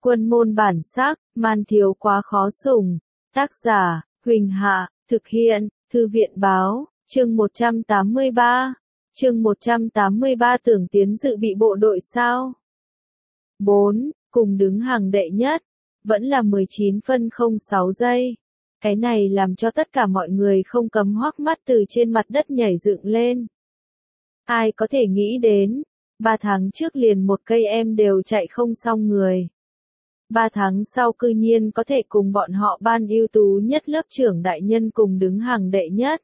Quân môn bản sắc, man thiếu quá khó sủng. Tác giả, Huỳnh Hạ, thực hiện, Thư viện báo, chương 183. Chương 183 tưởng tiến dự bị bộ đội sao? 4. Cùng đứng hàng đệ nhất. Vẫn là 19 phân 06 giây. Cái này làm cho tất cả mọi người không cấm hoắc mắt từ trên mặt đất nhảy dựng lên. Ai có thể nghĩ đến, 3 tháng trước liền một cây em đều chạy không xong người. 3 tháng sau cư nhiên có thể cùng bọn họ ban ưu tú nhất lớp trưởng đại nhân cùng đứng hàng đệ nhất.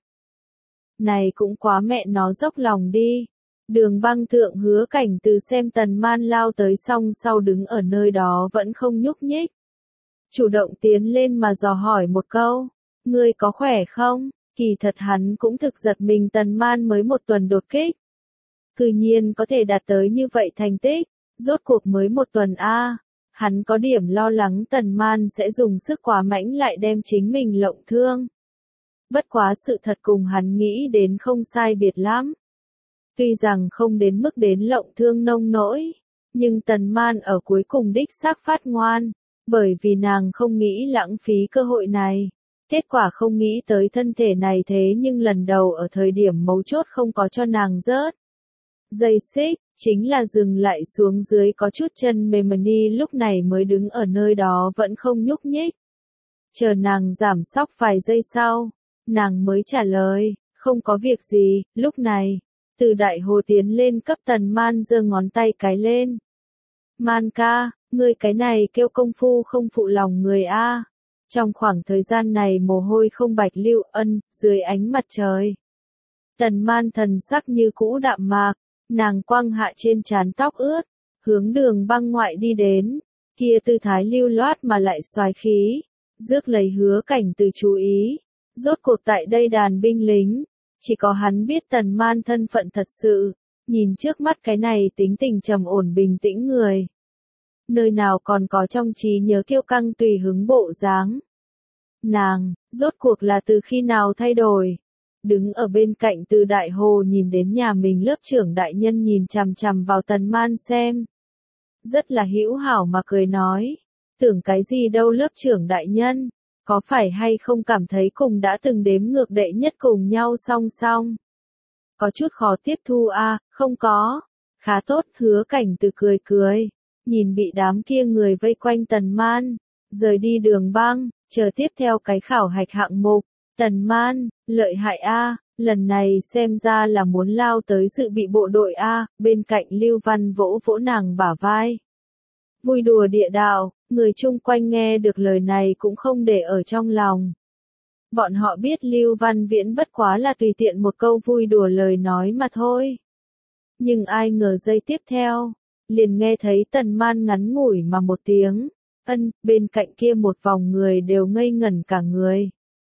Này cũng quá mẹ nó dốc lòng đi. Đường Băng thượng Hứa Cảnh từ xem Tần Man lao tới xong sau đứng ở nơi đó vẫn không nhúc nhích. Chủ động tiến lên mà dò hỏi một câu, ngươi có khỏe không? Kỳ thật hắn cũng thực giật mình Tần Man mới một tuần đột kích. Cư nhiên có thể đạt tới như vậy thành tích, rốt cuộc mới một tuần a. Hắn có điểm lo lắng Tần Man sẽ dùng sức quá mạnh lại đem chính mình lộng thương. Bất quá sự thật cùng hắn nghĩ đến không sai biệt lắm. Tuy rằng không đến mức đến lộng thương nông nỗi, nhưng Tần Man ở cuối cùng đích xác phát ngoan, bởi vì nàng không nghĩ lãng phí cơ hội này. Kết quả không nghĩ tới thân thể này thế nhưng lần đầu ở thời điểm mấu chốt không có cho nàng rớt. Dây xích, chính là dừng lại xuống dưới có chút chân mềm đi lúc này mới đứng ở nơi đó vẫn không nhúc nhích. Chờ nàng giảm sóc vài giây sau, nàng mới trả lời, không có việc gì, lúc này, từ đại hồ tiến lên cấp Tần Man giơ ngón tay cái lên. Man ca, ngươi cái này kêu công phu không phụ lòng người a. Trong khoảng thời gian này mồ hôi không bạch lưu ân, dưới ánh mặt trời. Tần Man thần sắc như cũ đạm mạc, nàng quăng hạ trên trán tóc ướt, hướng Đường Băng ngoại đi đến, kia tư thái lưu loát mà lại xoái khí, rước lấy Hứa Cảnh từ chú ý. Rốt cuộc tại đây đàn binh lính, chỉ có hắn biết Tần Man thân phận thật sự, nhìn trước mắt cái này tính tình trầm ổn bình tĩnh người. Nơi nào còn có trong trí nhớ kiêu căng tùy hứng bộ dáng. Nàng, rốt cuộc là từ khi nào thay đổi? Đứng ở bên cạnh Từ Đại Hồ nhìn đến nhà mình lớp trưởng đại nhân nhìn chằm chằm vào Tần Man xem. Rất là hữu hảo mà cười nói, tưởng cái gì đâu lớp trưởng đại nhân, có phải hay không cảm thấy cùng đã từng đếm ngược đệ nhất cùng nhau song song? Có chút khó tiếp thu a, không có. Khá tốt, Hứa Cảnh từ cười cười, nhìn bị đám kia người vây quanh Tần Man, rời đi Đường Băng, chờ tiếp theo cái khảo hạch hạng mục. Tần Man, lợi hại a, lần này xem ra là muốn lao tới dự bị bộ đội a, bên cạnh Lưu Văn vỗ vỗ nàng bả vai. Vui đùa địa đạo, người chung quanh nghe được lời này cũng không để ở trong lòng. Bọn họ biết Lưu Văn Viễn bất quá là tùy tiện một câu vui đùa lời nói mà thôi. Nhưng ai ngờ giây tiếp theo, liền nghe thấy Tần Man ngắn ngủi mà một tiếng, ân, bên cạnh kia một vòng người đều ngây ngẩn cả người.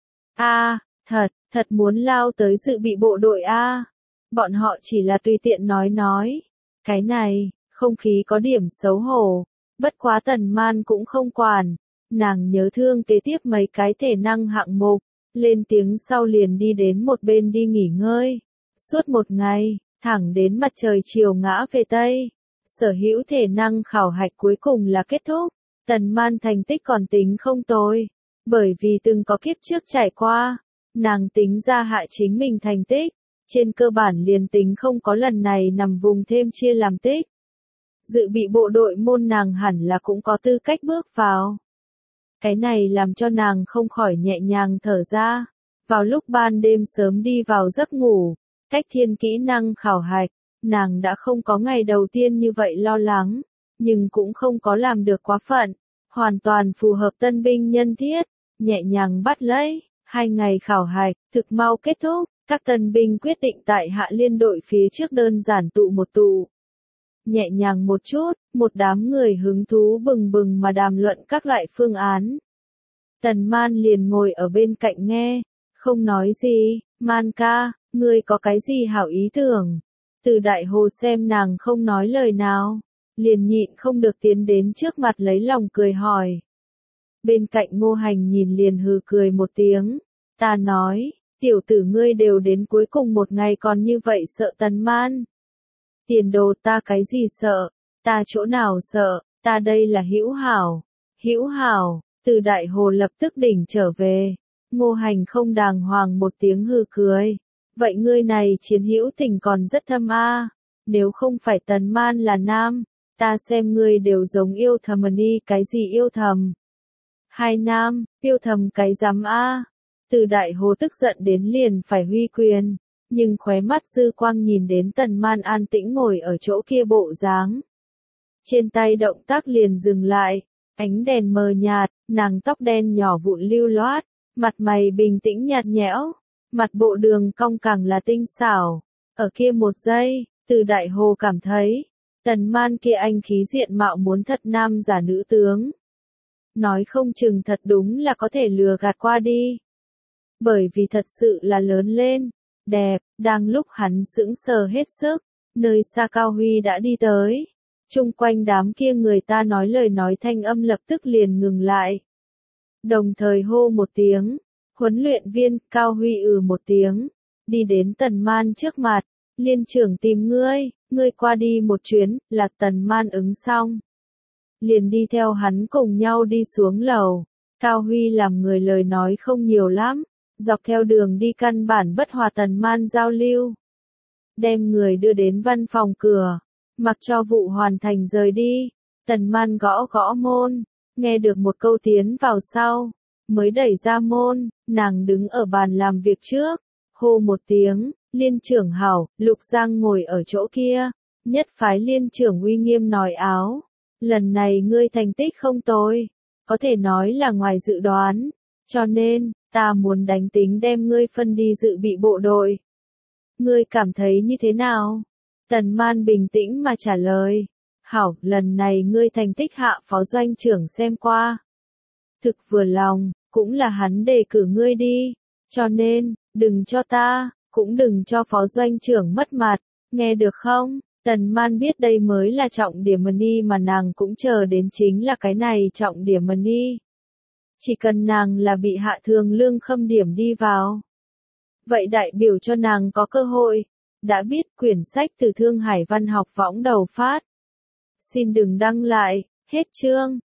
A, thật muốn lao tới dự bị bộ đội a. Bọn họ chỉ là tùy tiện nói. Cái này, không khí có điểm xấu hổ. Bất quá Tần Man cũng không quản. Nàng nhớ thương kế tiếp mấy cái thể năng hạng mục, lên tiếng sau liền đi đến một bên đi nghỉ ngơi. Suốt một ngày, thẳng đến mặt trời chiều ngã về Tây. Sở hữu thể năng khảo hạch cuối cùng là kết thúc. Tần Man thành tích còn tính không tồi. Bởi vì từng có kiếp trước trải qua, nàng tính ra hạ chính mình thành tích, trên cơ bản liền tính không có lần này nằm vùng thêm chia làm tích. Dự bị bộ đội môn nàng hẳn là cũng có tư cách bước vào. Cái này làm cho nàng không khỏi nhẹ nhàng thở ra. Vào lúc ban đêm sớm đi vào giấc ngủ, cách thiên kỹ năng khảo hạch, nàng đã không có ngày đầu tiên như vậy lo lắng, nhưng cũng không có làm được quá phận, hoàn toàn phù hợp tân binh nhân thiết. Nhẹ nhàng bắt lấy, 2 ngày khảo hạch, thực mau kết thúc, các tân binh quyết định tại Hạ Liên đội phía trước đơn giản tụ một tụ. Nhẹ nhàng một chút, một đám người hứng thú bừng bừng mà đàm luận các loại phương án. Tần Man liền ngồi ở bên cạnh nghe, không nói gì, Man ca, ngươi có cái gì hảo ý tưởng? Từ Đại Hồ xem nàng không nói lời nào, liền nhịn không được tiến đến trước mặt lấy lòng cười hỏi. Bên cạnh Ngô Hành nhìn liền hừ cười một tiếng, ta nói, tiểu tử ngươi đều đến cuối cùng một ngày còn như vậy sợ Tần Man. Tiền đồ ta cái gì sợ, ta chỗ nào sợ, Ta đây là Hữu Hảo. Hữu Hảo, Từ Đại Hồ lập tức đỉnh trở về. Ngô Hành không đàng hoàng một tiếng hừ cười. Vậy ngươi này chiến hữu tình còn rất thâm a. Nếu không phải Tần Man là nam, ta xem ngươi đều giống yêu thầm đi. Cái gì yêu thầm? Hai nam, yêu thầm cái dám a. Từ Đại Hồ tức giận đến liền phải huy quyền, nhưng khóe mắt dư quang nhìn đến Tần Man an tĩnh ngồi ở chỗ kia bộ dáng. Trên tay động tác liền dừng lại, ánh đèn mờ nhạt, nàng tóc đen nhỏ vụn lưu loát, mặt mày bình tĩnh nhạt nhẽo, mặt bộ đường cong càng là tinh xảo. Ở kia một giây, Từ Đại Hồ cảm thấy, Tần Man kia anh khí diện mạo muốn thật nam giả nữ tướng. Nói không chừng thật đúng là có thể lừa gạt qua đi. Bởi vì thật sự là lớn lên, đẹp, đang lúc hắn sững sờ hết sức, nơi xa Cao Huy đã đi tới. Chung quanh đám kia người ta nói lời nói thanh âm lập tức liền ngừng lại. Đồng thời hô một tiếng, huấn luyện viên, Cao Huy một tiếng, đi đến Tần Man trước mặt, liên trưởng tìm ngươi qua đi một chuyến, là Tần Man ứng xong. Liền đi theo hắn cùng nhau đi xuống lầu. Cao Huy làm người lời nói không nhiều lắm, dọc theo đường đi căn bản bất hòa Tần Man giao lưu. Đem người đưa đến văn phòng cửa, mặc cho vụ hoàn thành rời đi. Tần Man gõ gõ môn, nghe được một câu tiến vào sau, mới đẩy ra môn, nàng đứng ở bàn làm việc trước, hô một tiếng, liên trưởng hảo. Lục Giang ngồi ở chỗ kia, nhất phái liên trưởng uy nghiêm nói áo. Lần này ngươi thành tích không tồi, có thể nói là ngoài dự đoán, cho nên, ta muốn đánh tính đem ngươi phân đi dự bị bộ đội. Ngươi cảm thấy như thế nào? Tần Man bình tĩnh mà trả lời. Hảo, lần này ngươi thành tích hạ phó doanh trưởng xem qua. Thực vừa lòng, cũng là hắn đề cử ngươi đi. Cho nên, đừng cho ta, cũng đừng cho phó doanh trưởng mất mặt, nghe được không? Tần Man biết đây mới là trọng điểm money mà nàng cũng chờ đến chính là cái này trọng điểm money. Chỉ cần nàng là bị hạ thường lương khâm điểm đi vào. Vậy đại biểu cho nàng có cơ hội. Đã biết quyển sách từ Thương Hải Văn học võng đầu phát. Xin đừng đăng lại, hết chương.